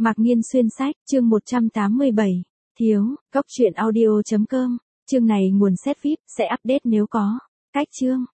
Mạc Nghiên xuyên sách, chương 187. Thiếu, cốc truyện audio.com. Chương này nguồn set VIP sẽ update nếu có. Cách chương.